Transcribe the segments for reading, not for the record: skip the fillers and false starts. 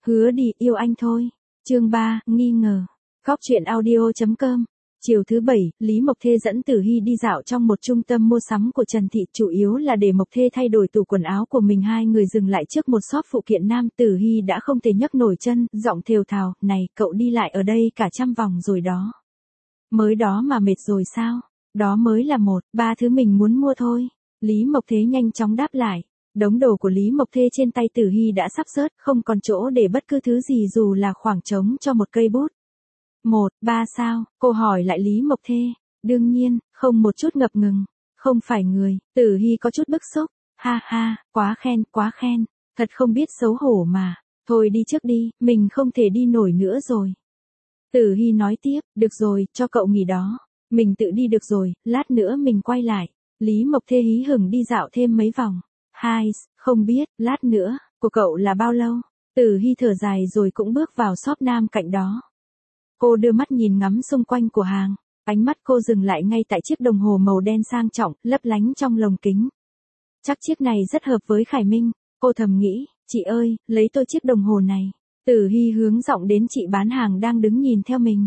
Hứa đi, yêu anh thôi. Chương 3, nghi ngờ. Góc truyện audio.com. Chiều thứ Bảy, Lý Mộc Thê dẫn Tử Hy đi dạo trong một trung tâm mua sắm của Trần Thị, chủ yếu là để Mộc Thê thay đổi tủ quần áo của mình. Hai người dừng lại trước một shop phụ kiện nam. Tử Hy đã không thể nhấc nổi chân, giọng thều thào, này, cậu đi lại ở đây cả 100 vòng rồi đó. Mới đó mà mệt rồi sao? Đó mới là 1-3 thứ mình muốn mua thôi. Lý Mộc Thê nhanh chóng đáp lại. Đống đồ của Lý Mộc Thê trên tay Tử Hy đã sắp xớt, không còn chỗ để bất cứ thứ gì dù là khoảng trống cho một cây bút. 1-3 sao? Cô hỏi lại Lý Mộc Thê. Đương nhiên, không một chút ngập ngừng. Không phải người. Tử Hy có chút bức xúc. Ha ha, quá khen. Thật không biết xấu hổ mà. Thôi đi trước đi, mình không thể đi nổi nữa rồi. Tử Hy nói tiếp, được rồi, cho cậu nghỉ đó. Mình tự đi được rồi, lát nữa mình quay lại. Lý Mộc Thê hí hửng đi dạo thêm mấy vòng. Không biết, lát nữa, của cậu là bao lâu? Tử Hy thở dài rồi cũng bước vào shop nam cạnh đó. Cô đưa mắt nhìn ngắm xung quanh của hàng. Ánh mắt cô dừng lại ngay tại chiếc đồng hồ màu đen sang trọng, lấp lánh trong lồng kính. Chắc chiếc này rất hợp với Khải Minh. Cô thầm nghĩ, chị ơi, lấy tôi chiếc đồng hồ này. Tử Hy hướng giọng đến chị bán hàng đang đứng nhìn theo mình.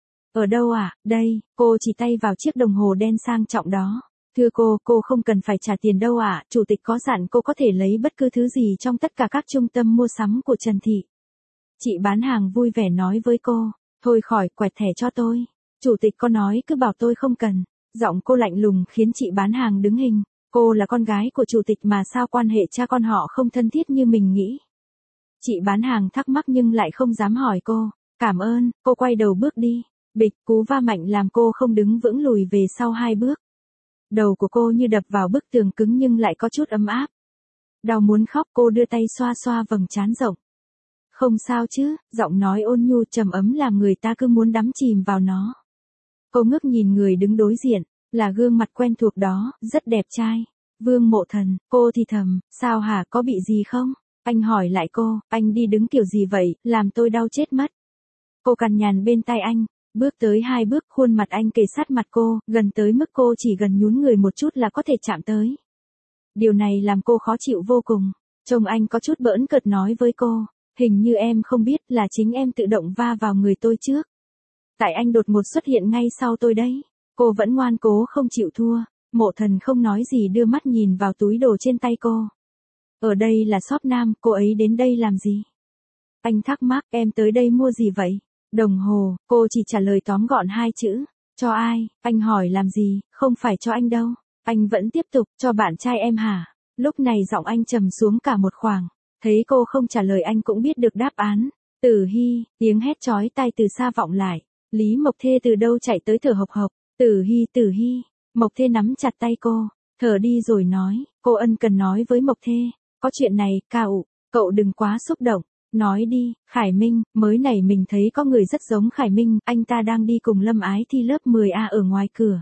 Ở đâu à? Đây, cô chỉ tay vào chiếc đồng hồ đen sang trọng đó. Thưa cô không cần phải trả tiền đâu ạ, chủ tịch có dặn cô có thể lấy bất cứ thứ gì trong tất cả các trung tâm mua sắm của Trần Thị. Chị bán hàng vui vẻ nói với cô, thôi khỏi quẹt thẻ cho tôi. Chủ tịch có nói cứ bảo tôi không cần. Giọng cô lạnh lùng khiến chị bán hàng đứng hình. Cô là con gái của chủ tịch mà sao quan hệ cha con họ không thân thiết như mình nghĩ. Chị bán hàng thắc mắc nhưng lại không dám hỏi cô. Cảm ơn, cô quay đầu bước đi. Bịch, cú va mạnh làm cô không đứng vững lùi về sau 2 bước. Đầu của cô như đập vào bức tường cứng nhưng lại có chút ấm áp. Đau muốn khóc, cô đưa tay xoa xoa vầng trán rộng. Không sao chứ, giọng nói ôn nhu trầm ấm làm người ta cứ muốn đắm chìm vào nó. Cô ngước nhìn người đứng đối diện, là gương mặt quen thuộc đó, rất đẹp trai. Vương Mộ Thần, cô thì thầm, sao hả, có bị gì không? Anh hỏi lại cô, anh đi đứng kiểu gì vậy, làm tôi đau chết mất. Cô cằn nhằn bên tai anh. Bước tới 2 bước, khuôn mặt anh kề sát mặt cô, gần tới mức cô chỉ gần nhún người một chút là có thể chạm tới. Điều này làm cô khó chịu vô cùng. Trông anh có chút bỡn cợt nói với cô, hình như em không biết là chính em tự động va vào người tôi trước. Tại anh đột ngột xuất hiện ngay sau tôi đấy. Cô vẫn ngoan cố không chịu thua. Mộ Thần không nói gì đưa mắt nhìn vào túi đồ trên tay cô. Ở đây là shop nam, cô ấy đến đây làm gì? Anh thắc mắc, em tới đây mua gì vậy? Đồng hồ, cô chỉ trả lời tóm gọn 2 chữ. Cho ai? Anh hỏi làm gì? Không phải cho anh đâu. Anh vẫn tiếp tục, cho bạn trai em hả? Lúc này giọng anh trầm xuống cả một khoảng. Thấy cô không trả lời anh cũng biết được đáp án. Tử Hy, tiếng hét chói tai từ xa vọng lại. Lý Mộc Thê từ đâu chạy tới thở hộc hộc. Tử Hy. Mộc Thê nắm chặt tay cô. Thở đi rồi nói, cô ân cần nói với Mộc Thê. Có chuyện này, cậu đừng quá xúc động. Nói đi, Khải Minh, mới này mình thấy có người rất giống Khải Minh, anh ta đang đi cùng Lâm Ái Thi lớp 10A ở ngoài cửa.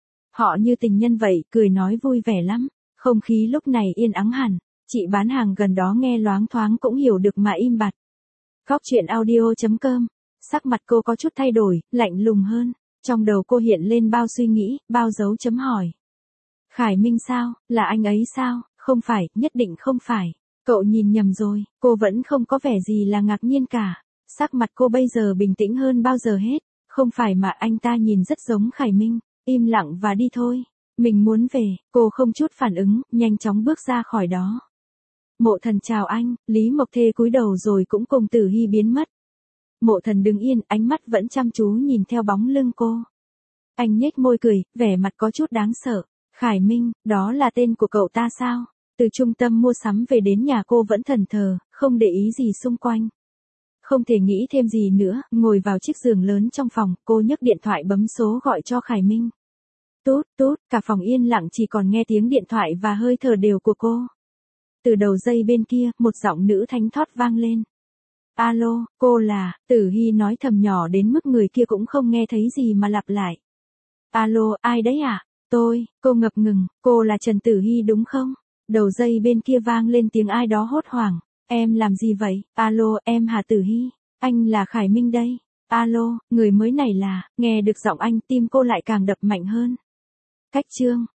Họ như tình nhân vậy, cười nói vui vẻ lắm. Không khí lúc này yên ắng hẳn, chị bán hàng gần đó nghe loáng thoáng cũng hiểu được mà im bặt. Góc truyện audio.com. Sắc mặt cô có chút thay đổi, lạnh lùng hơn. Trong đầu cô hiện lên bao suy nghĩ, bao dấu chấm hỏi. Khải Minh sao, là anh ấy sao? Không phải, nhất định không phải. Cậu nhìn nhầm rồi, cô vẫn không có vẻ gì là ngạc nhiên cả. Sắc mặt cô bây giờ bình tĩnh hơn bao giờ hết. Không phải mà anh ta nhìn rất giống Khải Minh. Im lặng và đi thôi. Mình muốn về, cô không chút phản ứng, nhanh chóng bước ra khỏi đó. Mộ Thần chào anh, Lý Mộc Thê cúi đầu rồi cũng cùng Tử Hy biến mất. Mộ Thần đứng yên, ánh mắt vẫn chăm chú nhìn theo bóng lưng cô. Anh nhếch môi cười, vẻ mặt có chút đáng sợ. Khải Minh, đó là tên của cậu ta sao? Từ trung tâm mua sắm về đến nhà cô vẫn thẫn thờ, không để ý gì xung quanh. Không thể nghĩ thêm gì nữa, ngồi vào chiếc giường lớn trong phòng, cô nhấc điện thoại bấm số gọi cho Khải Minh. Tút, cả phòng yên lặng chỉ còn nghe tiếng điện thoại và hơi thở đều của cô. Từ đầu dây bên kia, một giọng nữ thánh thót vang lên. Alo, cô là, Tử Hy nói thầm nhỏ đến mức người kia cũng không nghe thấy gì mà lặp lại. Alo, ai đấy à? Cô ngập ngừng, cô là Trần Tử Hy đúng không? Đầu dây bên kia vang lên tiếng ai đó hốt hoảng. Em làm gì vậy? Alo, em Hà Tử Hy. Anh là Khải Minh đây. Alo, người mới này là, nghe được giọng anh tim cô lại càng đập mạnh hơn. Cách chương.